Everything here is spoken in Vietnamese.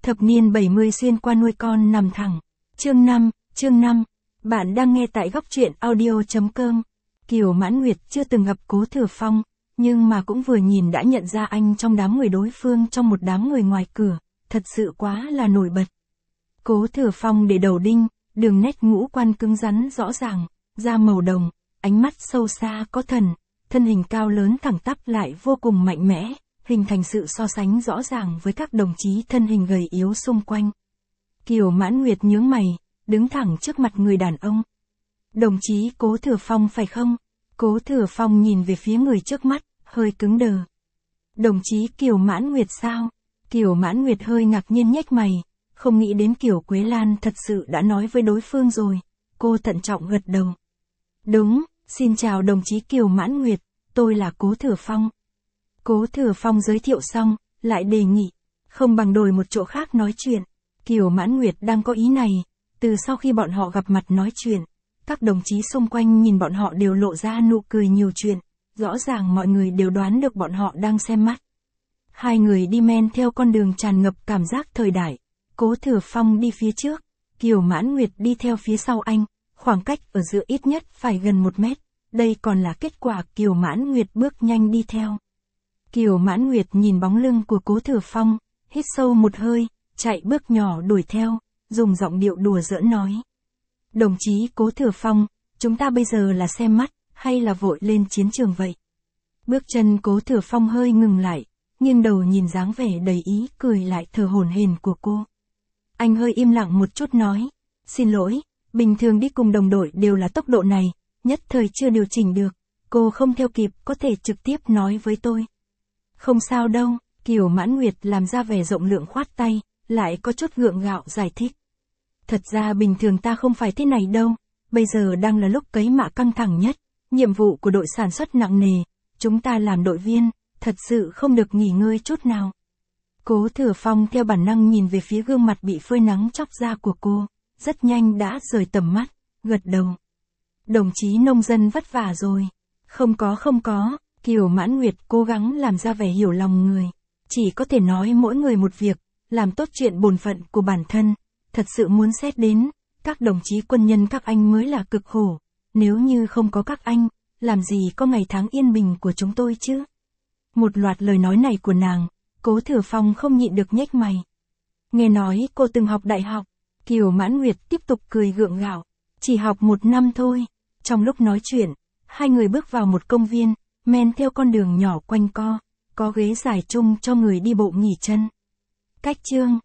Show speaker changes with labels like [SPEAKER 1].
[SPEAKER 1] Thập niên 70 xuyên qua nuôi con nằm thẳng. Chương 5. Bạn đang nghe tại góc truyện audio.com. Kiều Mãn Nguyệt chưa từng gặp Cố Thừa Phong, nhưng mà cũng vừa nhìn đã nhận ra anh trong đám người đối phương trong một đám người ngoài cửa, thật sự quá là nổi bật. Cố Thừa Phong để đầu đinh, đường nét ngũ quan cứng rắn rõ ràng, da màu đồng, ánh mắt sâu xa có thần, thân hình cao lớn thẳng tắp lại vô cùng mạnh mẽ, hình thành sự so sánh rõ ràng với các đồng chí thân hình gầy yếu xung quanh. Kiều Mãn Nguyệt nhướng mày, đứng thẳng trước mặt người đàn ông. Đồng chí Cố Thừa Phong phải không? Cố Thừa Phong nhìn về phía người trước mắt, hơi cứng đờ. Đồng chí Kiều Mãn Nguyệt sao? Kiều Mãn Nguyệt hơi ngạc nhiên nhếch mày, không nghĩ đến Kiều Quế Lan thật sự đã nói với đối phương rồi. Cô thận trọng gật đầu. Đúng, xin chào đồng chí Kiều Mãn Nguyệt, tôi là Cố Thừa Phong. Cố Thừa Phong giới thiệu xong, lại đề nghị, không bằng đổi một chỗ khác nói chuyện. Kiều Mãn Nguyệt đang có ý này, từ sau khi bọn họ gặp mặt nói chuyện, các đồng chí xung quanh nhìn bọn họ đều lộ ra nụ cười nhiều chuyện, rõ ràng mọi người đều đoán được bọn họ đang xem mắt. Hai người đi men theo con đường tràn ngập cảm giác thời đại, Cố Thừa Phong đi phía trước, Kiều Mãn Nguyệt đi theo phía sau anh, khoảng cách ở giữa ít nhất phải gần 1 mét, đây còn là kết quả Kiều Mãn Nguyệt bước nhanh đi theo. Kiều Mãn Nguyệt nhìn bóng lưng của Cố Thừa Phong, hít sâu một hơi, chạy bước nhỏ đuổi theo, dùng giọng điệu đùa giỡn nói. Đồng chí Cố Thừa Phong, chúng ta bây giờ là xem mắt, hay là vội lên chiến trường vậy? Bước chân Cố Thừa Phong hơi ngừng lại, nghiêng đầu nhìn dáng vẻ đầy ý cười lại thở hổn hển của cô. Anh hơi im lặng một chút nói, xin lỗi, bình thường đi cùng đồng đội đều là tốc độ này, nhất thời chưa điều chỉnh được, cô không theo kịp có thể trực tiếp nói với tôi. Không sao đâu, Kiều Mãn Nguyệt làm ra vẻ rộng lượng khoát tay, lại có chút gượng gạo giải thích. Thật ra bình thường ta không phải thế này đâu, bây giờ đang là lúc cấy mạ căng thẳng nhất, nhiệm vụ của đội sản xuất nặng nề, chúng ta làm đội viên, thật sự không được nghỉ ngơi chút nào. Cố Thừa Phong theo bản năng nhìn về phía gương mặt bị phơi nắng chóc da của cô, rất nhanh đã rời tầm mắt, gật đầu. Đồng chí nông dân vất vả rồi. Không có, Kiều Mãn Nguyệt cố gắng làm ra vẻ hiểu lòng người. Chỉ có thể nói mỗi người một việc, làm tốt chuyện bổn phận của bản thân. Thật sự muốn xét đến, các đồng chí quân nhân các anh mới là cực khổ. Nếu như không có các anh, làm gì có ngày tháng yên bình của chúng tôi chứ? Một loạt lời nói này của nàng, Cố Thừa Phong không nhịn được nhếch mày. Nghe nói cô từng học đại học, Kiều Mãn Nguyệt tiếp tục cười gượng gạo. Chỉ học 1 năm thôi. Trong lúc nói chuyện, hai người bước vào một công viên, men theo con đường nhỏ quanh co, có ghế dài chung cho người đi bộ nghỉ chân. Cách chương